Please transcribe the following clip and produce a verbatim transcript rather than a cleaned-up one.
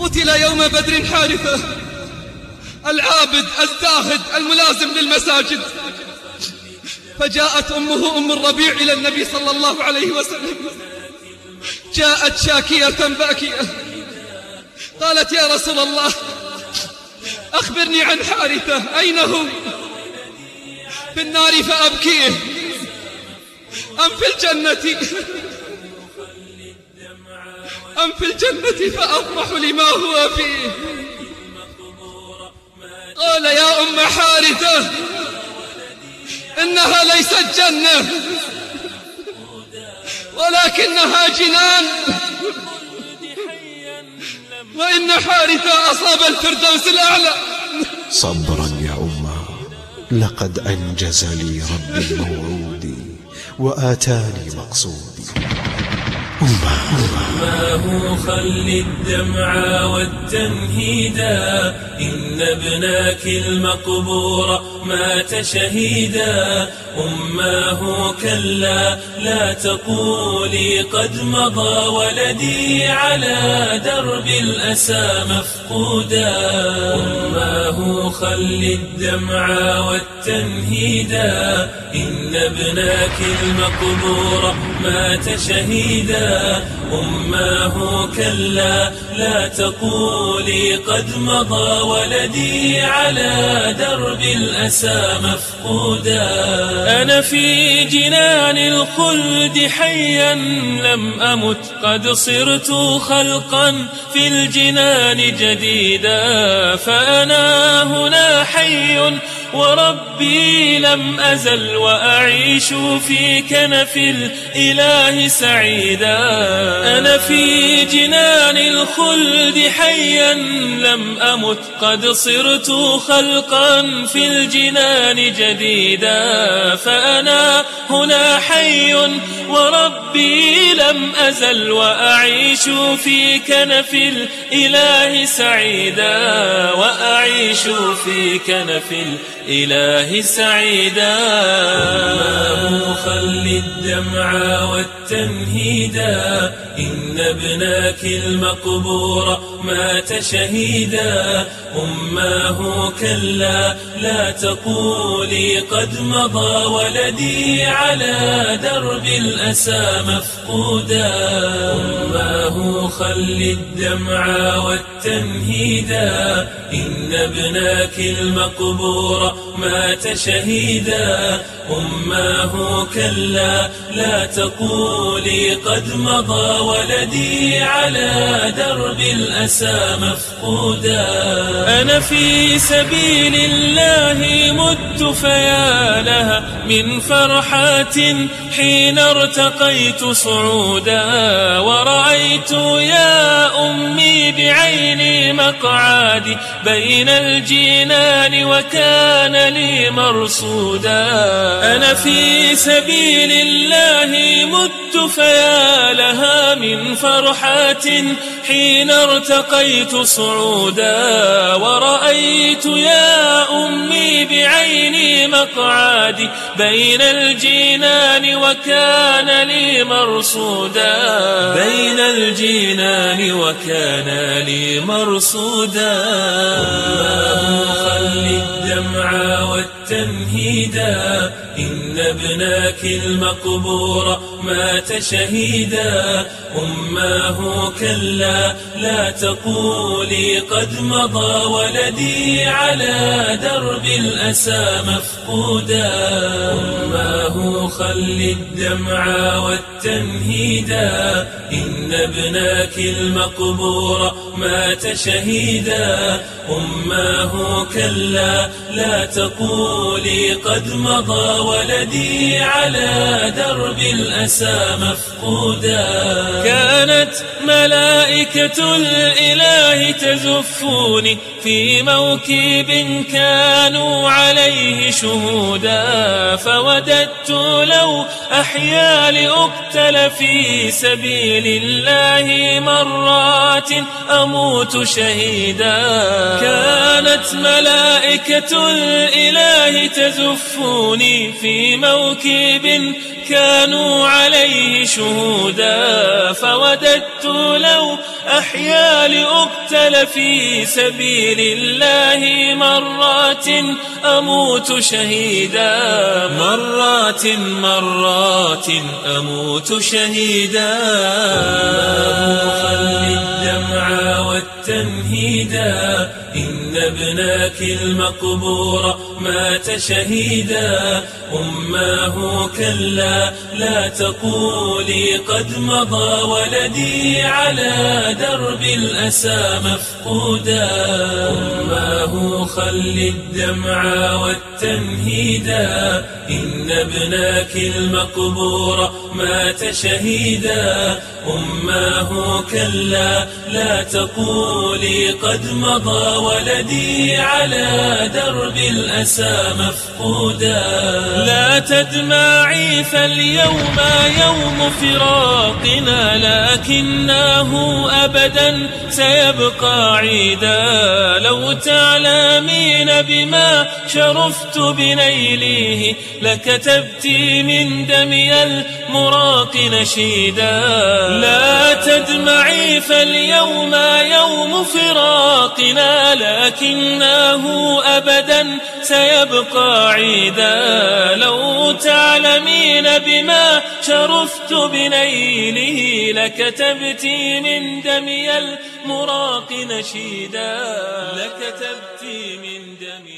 قتل يوم بدر حارثة العابد الزاهد الملازم للمساجد. فجاءت أمه أم الربيع إلى النبي صلى الله عليه وسلم، جاءت شاكية باكية، قالت يا رسول الله أخبرني عن حارثة، أين هو؟ في النار فأبكيه أم في الجنة؟ أم في الجنة فأفرح لما هو فيه؟ قال يا أم حارثة إنها ليست جنة ولكنها جنان، وإن حارثة أصاب الفردوس الأعلى. صبرا يا أمه، لقد أنجز لي ربي موعودي وآتاني مقصودي. أماه خل الدمع والتنهيدا، إن ابناك المقبور مات شهيدا. أماه كلا لا تقولي قد مضى ولدي على درب الأسى مفقودا. أماه خل الدمع والتنهيدا، إن ابناك المقبور مات شهيدا. أماه كلا لا تقولي قد مضى ولدي على درب الأسى مفقودا. أنا في جنان الخلد حيا لم أمت، قد صرت خلقا في الجنان جديدا. فأنا هنا حي وربي لم أزل، وأعيش في كنف الإله سعيدا. أنا في جنان الخلد حيا لم أمت، قد صرت خلقا في الجنان جديدا. فأنا هنا حي وربي لم أزل، وأعيش في كنف الإله سعيدا. وأعيش في كنف الإله سعيدا. أماه خل الدمع والتنهيدا، إن ابناك المقبور مات شهيدا. أماه كلا لا تقولي قد مضى ولدي على درب الأسى مفقودا. أماه خل الدمع والتنهيدا، إن ابناك المقبور مات شهيدا. أماه كلا لا تقولي قد مضى ولدي على درب الأسى مفقودا. أنا في سبيل الله مت، فيا لها من فرحات حين ارتقيت صعودا. ورأيت يا أمي بعيني مقعدي بين الجنان وكان لي مرصودا. أنا في سبيل الله مت، فيا لها من فرحات حين ارتقيت صعودا. ورأيت يا أمي بعيني مقعدي بين الجنان وكان لي مرصودا. بين الجنان وكان لي مرصودا. أماه خل الدمع والتنهيدا، إن ابناك المقبور مات شهيدا. أماه كلا لا تقولي قد مضى ولدي على درب الأسى مفقودا. أماه خل الدمع والتنهيدا، إن ابناك المقبور مات شهيدا. أماه كلا لا تقولي قد مضى ولدي على درب الأسى مفقودا. كانت ملائكة الإله تزفوني في موكب كانوا عليه شهودا. فوددت لو أحيا لأقتل في سبيل الله مرات أموت شهيدا. كانت ملائكة الإله تزفوني في موكب كانوا عليه شهودا، فوددت لو أحيا لأقتل في سبيل الله مرات أموت شهيدا، مرات مرات أموت شهيدا. خل الدمع والتنهيدا، إن ابناك المقبور مات شهيدا. أماه كلا لا تقولي قد مضى ولدي على درب الأسى مفقودا. أماه خل الدمع والتنهيدا، إن ابناك المقبور مات شهيدا. أماه كلا لا تقولي قد مضى ولدي على درب الأسى مفقودا. لا تدمعي فاليوم يوم فراقنا، لكنه أبدا سيبقى عيدا. لو تعلمين بما شرفت بنيله لكتبت من دمي المراق نشيدا. لا تدمعي فاليوم يوم فراقنا، لكنه أبدا سيبقى عيدا. لو تعلمين بما شرفت بنيله لكتبت من دمي المراق نشيدا، لكتبت من دمي